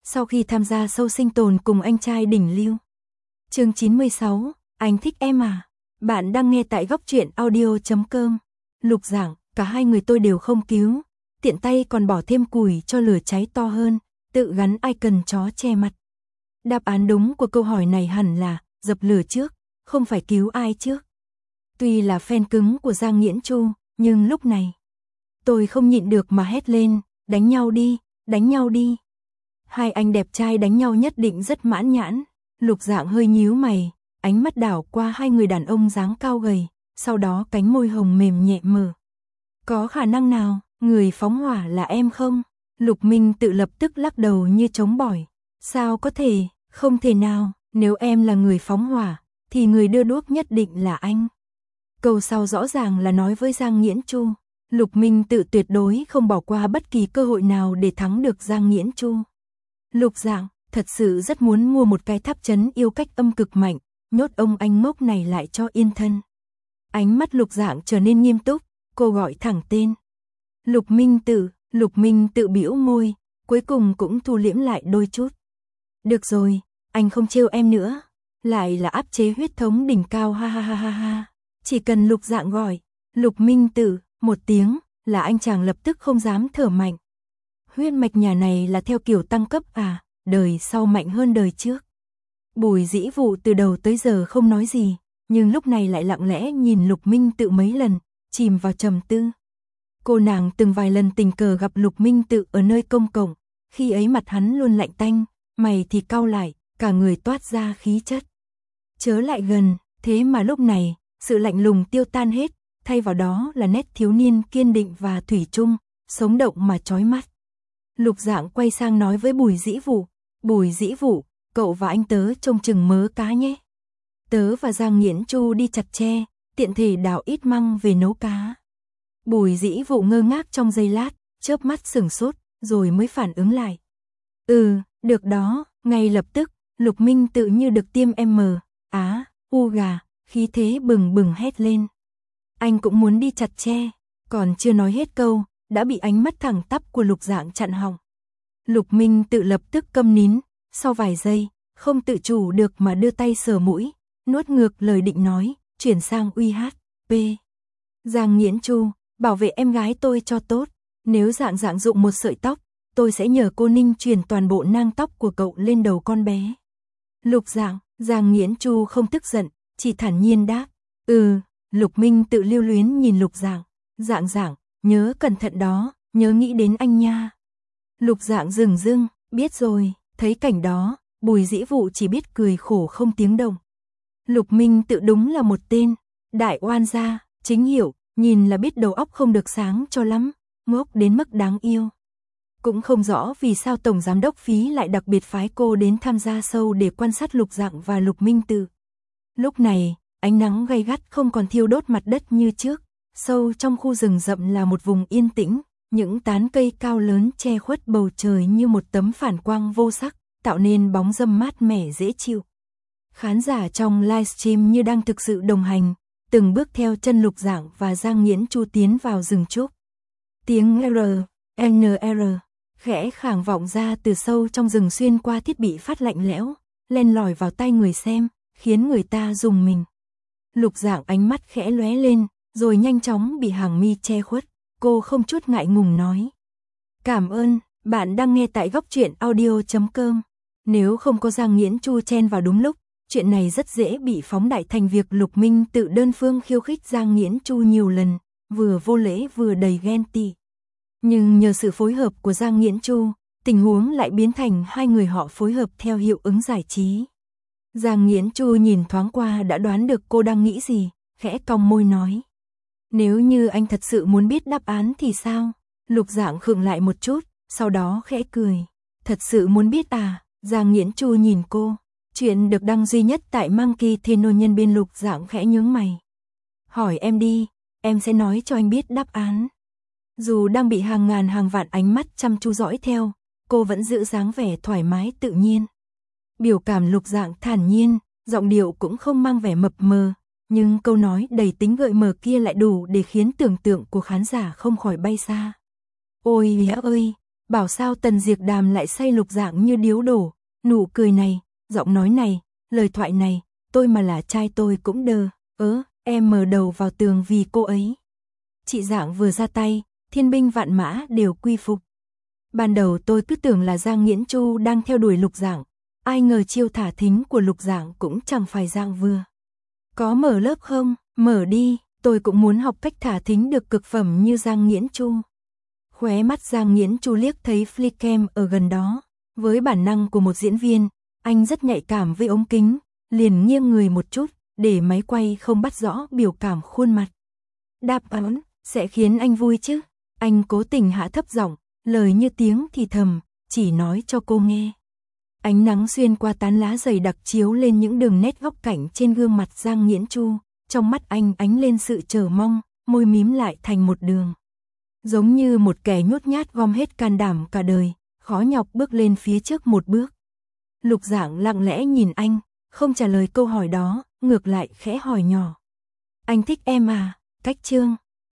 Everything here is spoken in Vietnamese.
sau khi tham gia show sinh tồn cùng anh trai đỉnh lưu. Chương 96, anh thích em à? Bạn đang nghe tại góc truyện audio.com. Lục Dạng, cả hai người tôi đều không cứu, tiện tay còn bỏ thêm củi cho lửa cháy to hơn, tự gắn icon chó che mặt. Đáp án đúng của câu hỏi này hẳn là dập lửa trước, không phải cứu ai trước. Tuy là fan cứng của Giang Nghiễn Chu, nhưng lúc này tôi không nhịn được mà hét lên, đánh nhau đi, đánh nhau đi. Hai anh đẹp trai đánh nhau nhất định rất mãn nhãn. Lục Dạng hơi nhíu mày, ánh mắt đảo qua hai người đàn ông dáng cao gầy, sau đó cánh môi hồng mềm nhẹ mở. Có khả năng nào, người phóng hỏa là em không? Lục Minh tự lập tức lắc đầu như trống bỏi. Sao có thể, không thể nào, nếu em là người phóng hỏa, thì người đưa đuốc nhất định là anh. Câu sau rõ ràng là nói với Giang Nghiễn Chu. Lục Minh tự tuyệt đối không bỏ qua bất kỳ cơ hội nào để thắng được Giang Nghiễn Chu. Lục Dạng thật sự rất muốn mua một cái tháp chấn yêu cách âm cực mạnh, nhốt ông anh ngốc này lại cho yên thân. Ánh mắt Lục Dạng trở nên nghiêm túc, cô gọi thẳng tên. Lục Minh tự bĩu môi, cuối cùng cũng thu liễm lại đôi chút. Được rồi, anh không trêu em nữa, lại là áp chế huyết thống đỉnh cao ha ha ha ha ha. Chỉ cần Lục Dạng gọi, Lục Minh tự, một tiếng, là anh chàng lập tức không dám thở mạnh. Huyết mạch nhà này là theo kiểu tăng cấp à, đời sau mạnh hơn đời trước. Bùi Dĩ Vụ từ đầu tới giờ không nói gì, nhưng lúc này lại lặng lẽ nhìn Lục Minh tự mấy lần, chìm vào trầm tư. Cô nàng từng vài lần tình cờ gặp Lục Minh tự ở nơi công cộng, khi ấy mặt hắn luôn lạnh tanh, mày thì cau lại, cả người toát ra khí chất. Chớ lại gần, thế mà lúc này, sự lạnh lùng tiêu tan hết, thay vào đó là nét thiếu niên kiên định và thủy chung, sống động mà chói mắt. Lục Dạng quay sang nói với Bùi Dĩ Vụ, cậu và anh tớ trông chừng mớ cá nhé. Tớ và Giang Nghiễn Chu đi chặt tre, tiện thể đào ít măng về nấu cá. Bùi Dĩ Vụ ngơ ngác trong giây lát, chớp mắt sửng sốt, rồi mới phản ứng lại. Được đó, ngay lập tức, Lục Minh tự như được tiêm u gà, khí thế bừng bừng hét lên. Anh cũng muốn đi chặt tre, còn chưa nói hết câu, đã bị ánh mắt thẳng tắp của Lục Dạng chặn họng. Lục Minh tự lập tức câm nín, sau vài giây, không tự chủ được mà đưa tay sờ mũi, nuốt ngược lời định nói, chuyển sang UHP. Giang Nghiễn Chu, bảo vệ em gái tôi cho tốt, nếu Dạng dụng một sợi tóc, tôi sẽ nhờ cô Ninh truyền toàn bộ nang tóc của cậu lên đầu con bé. Lục Dạng, Giang Nghiễn Chu không tức giận, chỉ thản nhiên đáp, Lục Minh tự lưu luyến nhìn Lục Dạng, Dạng, nhớ cẩn thận đó, nhớ nghĩ đến anh nha. Lục Dạng dừng dưng, biết rồi, thấy cảnh đó, Bùi Dĩ Vụ chỉ biết cười khổ không tiếng động. Lục Minh tự đúng là một tên, đại oan gia, chính hiệu, nhìn là biết đầu óc không được sáng cho lắm, ngốc đến mức đáng yêu. Cũng không rõ vì sao Tổng Giám đốc Phí lại đặc biệt phái cô đến tham gia show để quan sát Lục Dạng và Lục Minh tự. Lúc này, ánh nắng gay gắt không còn thiêu đốt mặt đất như trước, sâu trong khu rừng rậm là một vùng yên tĩnh, những tán cây cao lớn che khuất bầu trời như một tấm phản quang vô sắc, tạo nên bóng râm mát mẻ dễ chịu. Khán giả trong livestream như đang thực sự đồng hành, từng bước theo chân Lục Dạng và Giang Nghiễn Chu tiến vào rừng trúc. Tiếng NR khẽ khàng vọng ra từ sâu trong rừng xuyên qua thiết bị phát lạnh lẽo, len lỏi vào tai người xem, khiến người ta rùng mình. Lục Dạng ánh mắt khẽ lóe lên, rồi nhanh chóng bị hàng mi che khuất, cô không chút ngại ngùng nói. Cảm ơn, bạn đang nghe tại góc truyện audio.com. Nếu không có Giang Nghiễn Chu chen vào đúng lúc, chuyện này rất dễ bị phóng đại thành việc Lục Minh tự đơn phương khiêu khích Giang Nghiễn Chu nhiều lần, vừa vô lễ vừa đầy ghen tị. Nhưng nhờ sự phối hợp của Giang Nghiễn Chu, tình huống lại biến thành hai người họ phối hợp theo hiệu ứng giải trí. Giang Nghiễn Chu nhìn thoáng qua đã đoán được cô đang nghĩ gì, khẽ cong môi nói. Nếu như anh thật sự muốn biết đáp án thì sao? Lục Dạng khựng lại một chút, sau đó khẽ cười. Thật sự muốn biết à? Giang Nghiễn Chu nhìn cô. Chuyện được đăng duy nhất tại Monkey Theno nhân bên. Lục Dạng khẽ nhướng mày. Hỏi em đi, em sẽ nói cho anh biết đáp án. Dù đang bị hàng ngàn hàng vạn ánh mắt chăm chú dõi theo, cô vẫn giữ dáng vẻ thoải mái tự nhiên. Biểu cảm Lục Dạng thản nhiên, giọng điệu cũng không mang vẻ mập mờ, nhưng câu nói đầy tính gợi mở kia lại đủ để khiến tưởng tượng của khán giả không khỏi bay xa. Ôi ơi, Bảo sao Tần Diệp Đàm lại say Lục Dạng như điếu đổ, nụ cười này, giọng nói này, lời thoại này, tôi mà là trai tôi cũng đơ, em mở đầu vào tường vì cô ấy. Chị Dạng vừa ra tay, thiên binh vạn mã đều quy phục. Ban đầu tôi cứ tưởng là Giang Nghiễn Chu đang theo đuổi Lục Dạng, ai ngờ chiêu thả thính của Lục Dạng cũng chẳng phải Giang vừa. Có mở lớp không? Mở đi, tôi cũng muốn học cách thả thính được cực phẩm như Giang Nghiễn Chu. Khóe mắt Giang Nghiễn Chu liếc thấy flycam ở gần đó, với bản năng của một diễn viên, anh rất nhạy cảm với ống kính, liền nghiêng người một chút, để máy quay không bắt rõ biểu cảm khuôn mặt. Đáp án sẽ khiến anh vui chứ? Anh cố tình hạ thấp giọng, lời như tiếng thì thầm, chỉ nói cho cô nghe. Ánh nắng xuyên qua tán lá dày đặc chiếu lên những đường nét góc cạnh trên gương mặt Giang Nghiễn Chu, trong mắt anh ánh lên sự chờ mong, môi mím lại thành một đường. Giống như một kẻ nhút nhát gom hết can đảm cả đời, khó nhọc bước lên phía trước một bước. Lục Dạng lặng lẽ nhìn anh, không trả lời câu hỏi đó, ngược lại khẽ hỏi nhỏ. Anh thích em à? Cách chương